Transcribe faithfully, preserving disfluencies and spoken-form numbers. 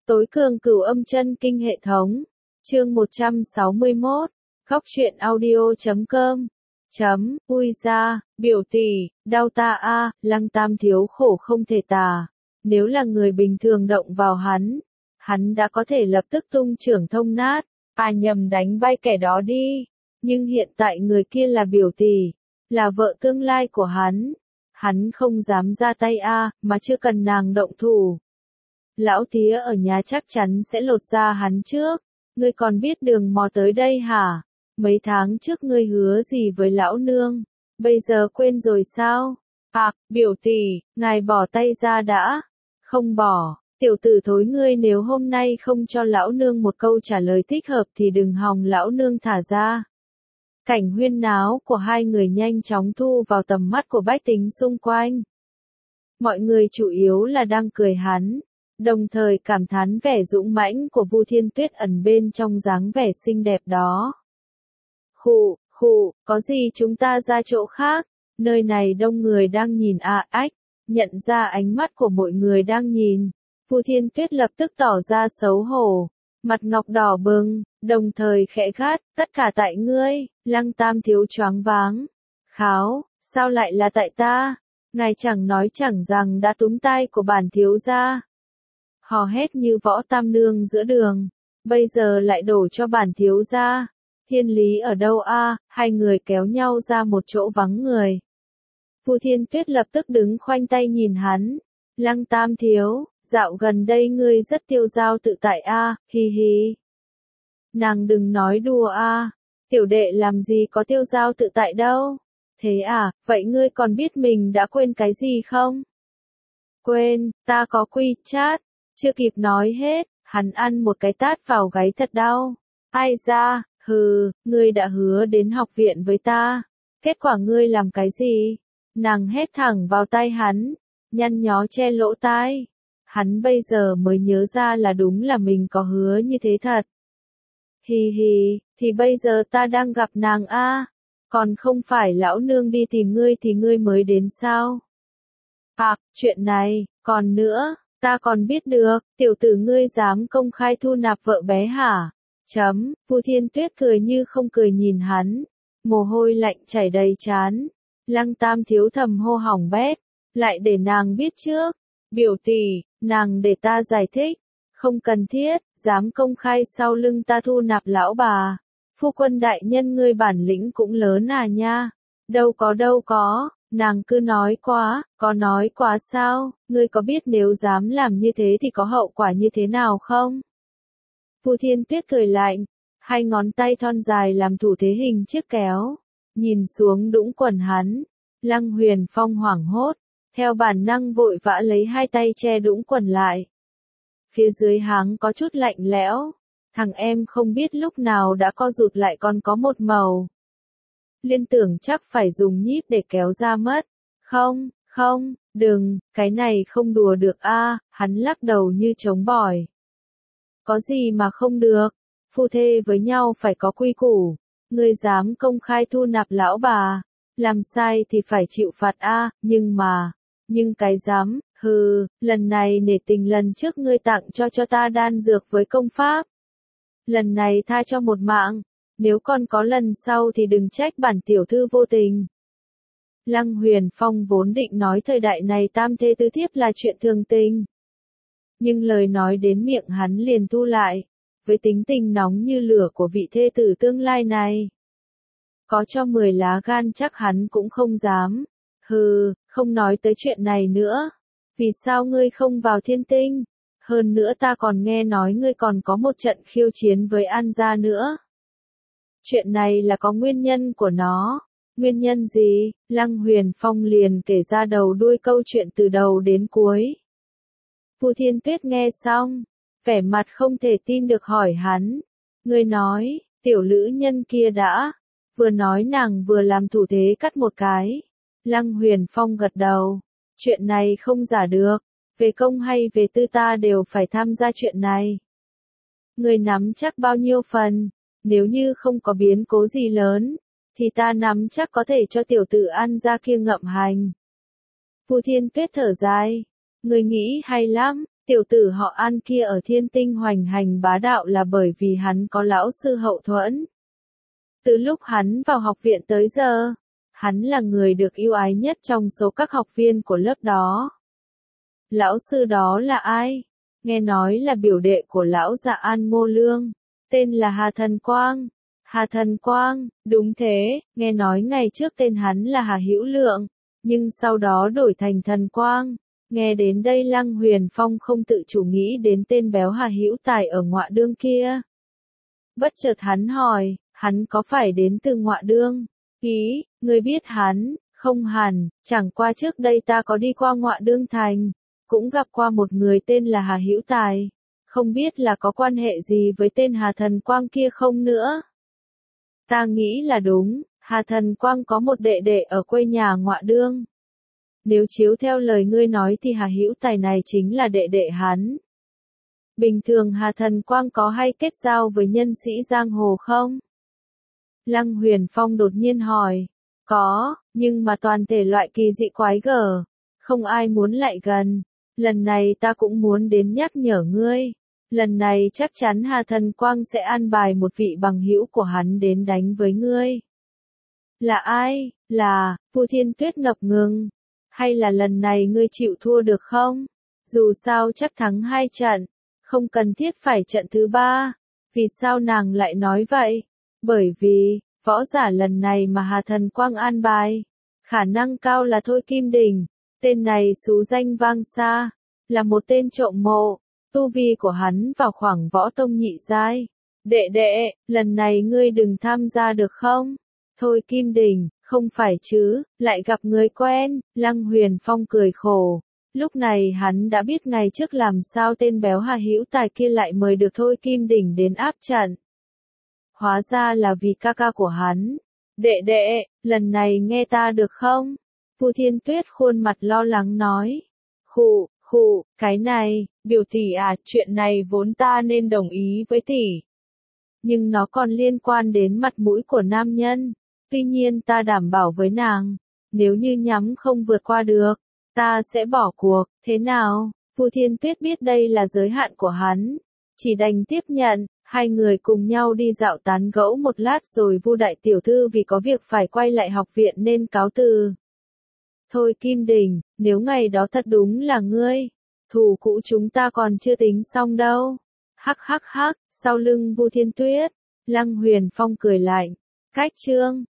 Tối cường cửu âm chân kinh hệ thống. Chương một trăm sáu mươi mốt. Khóc chuyện audio chấm com. Chấm, ui ra, biểu tỷ, đau ta a, Lăng Tam thiếu khổ không thể tả. Nếu là người bình thường động vào hắn, hắn đã có thể lập tức tung trưởng thông nát, à nhầm đánh bay kẻ đó đi. Nhưng hiện tại người kia là biểu tỷ, là vợ tương lai của hắn. Hắn không dám ra tay a, mà chưa cần nàng động thủ. Lão tía ở nhà chắc chắn sẽ lột da hắn trước. Ngươi còn biết đường mò tới đây hả? Mấy tháng trước ngươi hứa gì với lão nương? Bây giờ quên rồi sao? À, biểu tỷ, ngài bỏ tay ra đã. Không bỏ, tiểu tử thối ngươi, nếu hôm nay không cho lão nương một câu trả lời thích hợp thì đừng hòng lão nương thả ra. Cảnh huyên náo của hai người nhanh chóng thu vào tầm mắt của bách tính xung quanh. Mọi người chủ yếu là đang cười hắn, đồng thời cảm thán vẻ dũng mãnh của Vu Thiên Tuyết ẩn bên trong dáng vẻ xinh đẹp đó. Khụ, khụ, có gì chúng ta ra chỗ khác, nơi này đông người đang nhìn à ách, nhận ra ánh mắt của mọi người đang nhìn. Vu Thiên Tuyết lập tức tỏ ra xấu hổ, mặt ngọc đỏ bừng, đồng thời khẽ gắt, tất cả tại ngươi. Lăng Tam thiếu choáng váng. Kháo, sao lại là tại ta? Ngài chẳng nói chẳng rằng đã túm tay của bản thiếu gia. Hò hét như võ tam nương giữa đường, bây giờ lại đổ cho bản thiếu gia. Thiên lý ở đâu a? Hai người kéo nhau ra một chỗ vắng người. Vu Thiên Tuyết lập tức đứng khoanh tay nhìn hắn. Lăng Tam thiếu, dạo gần đây ngươi rất tiêu dao tự tại a, hi hi. Nàng đừng nói đùa a, tiểu đệ làm gì có tiêu dao tự tại đâu. Thế à, vậy ngươi còn biết mình đã quên cái gì không? Quên, ta có quy chat. Chưa kịp nói hết, hắn ăn một cái tát vào gáy thật đau. Ai ra, hừ, ngươi đã hứa đến học viện với ta. Kết quả ngươi làm cái gì? Nàng hét thẳng vào tai hắn, nhăn nhó che lỗ tai. Hắn bây giờ mới nhớ ra là đúng là mình có hứa như thế thật. Hì hì, thì bây giờ ta đang gặp nàng a, còn không phải lão nương đi tìm ngươi thì ngươi mới đến sao? À, chuyện này, còn nữa, ta còn biết được, tiểu tử ngươi dám công khai thu nạp vợ bé hả? Chấm, Vu Thiên Tuyết cười như không cười nhìn hắn, mồ hôi lạnh chảy đầy trán. Lăng Tam thiếu thầm hô hỏng bét, lại để nàng biết trước. Biểu tỷ, nàng để ta giải thích, không cần thiết, dám công khai sau lưng ta thu nạp lão bà. Phu quân đại nhân ngươi bản lĩnh cũng lớn à nha. Đâu có đâu có, nàng cứ nói quá, có nói quá sao, ngươi có biết nếu dám làm như thế thì có hậu quả như thế nào không? Vu Thiên Tuyết cười lạnh, hai ngón tay thon dài làm thủ thế hình chiếc kéo, nhìn xuống đũng quần hắn. Lăng Huyền Phong hoảng hốt, theo bản năng vội vã lấy hai tay che đũng quần lại. Phía dưới háng có chút lạnh lẽo, thằng em không biết lúc nào đã co rụt lại còn có một màu. Liên tưởng chắc phải dùng nhíp để kéo ra mất. Không, không, đừng, cái này không đùa được a, hắn lắc đầu như chống bỏi. Có gì mà không được, phu thê với nhau phải có quy củ, ngươi dám công khai thu nạp lão bà, làm sai thì phải chịu phạt a, nhưng mà, nhưng cái dám, hừ, lần này nể tình lần trước ngươi tặng cho cho ta đan dược với công pháp. Lần này tha cho một mạng, nếu còn có lần sau thì đừng trách bản tiểu thư vô tình. Lăng Huyền Phong vốn định nói thời đại này tam thê tứ thiếp là chuyện thường tình. Nhưng lời nói đến miệng hắn liền thu lại, với tính tình nóng như lửa của vị thê tử tương lai này. Có cho mười lá gan chắc hắn cũng không dám. Hừ, không nói tới chuyện này nữa. Vì sao ngươi không vào thiên tinh? Hơn nữa ta còn nghe nói ngươi còn có một trận khiêu chiến với An gia nữa. Chuyện này là có nguyên nhân của nó. Nguyên nhân gì? Lăng Huyền Phong liền kể ra đầu đuôi câu chuyện từ đầu đến cuối. Vu Thiên Tuyết nghe xong, vẻ mặt không thể tin được hỏi hắn. Ngươi nói, tiểu lữ nhân kia đã, vừa nói nàng vừa làm thủ thế cắt một cái. Lăng Huyền Phong gật đầu, chuyện này không giả được, về công hay về tư ta đều phải tham gia chuyện này. Ngươi nắm chắc bao nhiêu phần, nếu như không có biến cố gì lớn, thì ta nắm chắc có thể cho tiểu tử An gia kia ngậm hành. Vu Thiên Tuyết thở dài, ngươi nghĩ hay lắm, tiểu tử họ An kia ở Thiên Tinh hoành hành bá đạo là bởi vì hắn có lão sư hậu thuẫn. Từ lúc hắn vào học viện tới giờ, hắn là người được yêu ái nhất trong số các học viên của lớp đó. Lão sư đó là ai? Nghe nói là biểu đệ của lão Dạ An Ngô Lương, tên là Hà Thần Quang. Hà Thần Quang, đúng thế, nghe nói ngày trước tên hắn là Hà Hữu Lượng, nhưng sau đó đổi thành Thần Quang. Nghe đến đây Lăng Huyền Phong không tự chủ nghĩ đến tên béo Hà Hữu Tài ở Ngọa Đương kia. Bất chợt hắn hỏi, hắn có phải đến từ Ngọa Đương? Ý, ngươi biết hắn? Không hẳn, chẳng qua trước đây ta có đi qua Ngọa Đương thành, cũng gặp qua một người tên là Hà Hữu Tài, không biết là có quan hệ gì với tên Hà Thần Quang kia không nữa. Ta nghĩ là đúng, Hà Thần Quang có một đệ đệ ở quê nhà Ngọa Đương. Nếu chiếu theo lời ngươi nói thì Hà Hữu Tài này chính là đệ đệ hắn. Bình thường Hà Thần Quang có hay kết giao với nhân sĩ giang hồ không? Lăng Huyền Phong đột nhiên hỏi. Có, nhưng mà toàn thể loại kỳ dị quái gở, không ai muốn lại gần. Lần này ta cũng muốn đến nhắc nhở ngươi. Lần này chắc chắn Hà Thần Quang sẽ an bài một vị bằng hữu của hắn đến đánh với ngươi. Là ai? Là, Vu Thiên Tuyết ngập ngừng. Hay là lần này ngươi chịu thua được không? Dù sao chắc thắng hai trận, không cần thiết phải trận thứ ba. Vì sao nàng lại nói vậy? Bởi vì, võ giả lần này mà Hà Thần Quang an bài, khả năng cao là Thôi Kim Đình. Tên này xú danh vang xa, là một tên trộm mộ, tu vi của hắn vào khoảng võ tông nhị giai. Đệ đệ, lần này ngươi đừng tham gia được không? Thôi Kim Đình, không phải chứ, lại gặp người quen. Lăng Huyền Phong cười khổ. Lúc này hắn đã biết ngày trước làm sao tên béo Hà Hữu Tài kia lại mời được Thôi Kim Đình đến áp trận. Hóa ra là vì ca ca của hắn. Đệ đệ, lần này nghe ta được không? Vu Thiên Tuyết khuôn mặt lo lắng nói. Khụ, khụ, cái này, biểu tỷ à, chuyện này vốn ta nên đồng ý với tỷ. Nhưng nó còn liên quan đến mặt mũi của nam nhân. Tuy nhiên ta đảm bảo với nàng, nếu như nhắm không vượt qua được, ta sẽ bỏ cuộc, thế nào? Vu Thiên Tuyết biết đây là giới hạn của hắn, chỉ đành tiếp nhận. Hai người cùng nhau đi dạo tán gẫu một lát rồi Vu đại tiểu thư vì có việc phải quay lại học viện nên cáo từ. Thôi Kim Đình, nếu ngày đó thật đúng là ngươi, thù cũ chúng ta còn chưa tính xong đâu. Hắc hắc hắc, sau lưng Vu Thiên Tuyết, Lăng Huyền Phong cười lạnh. Cách chương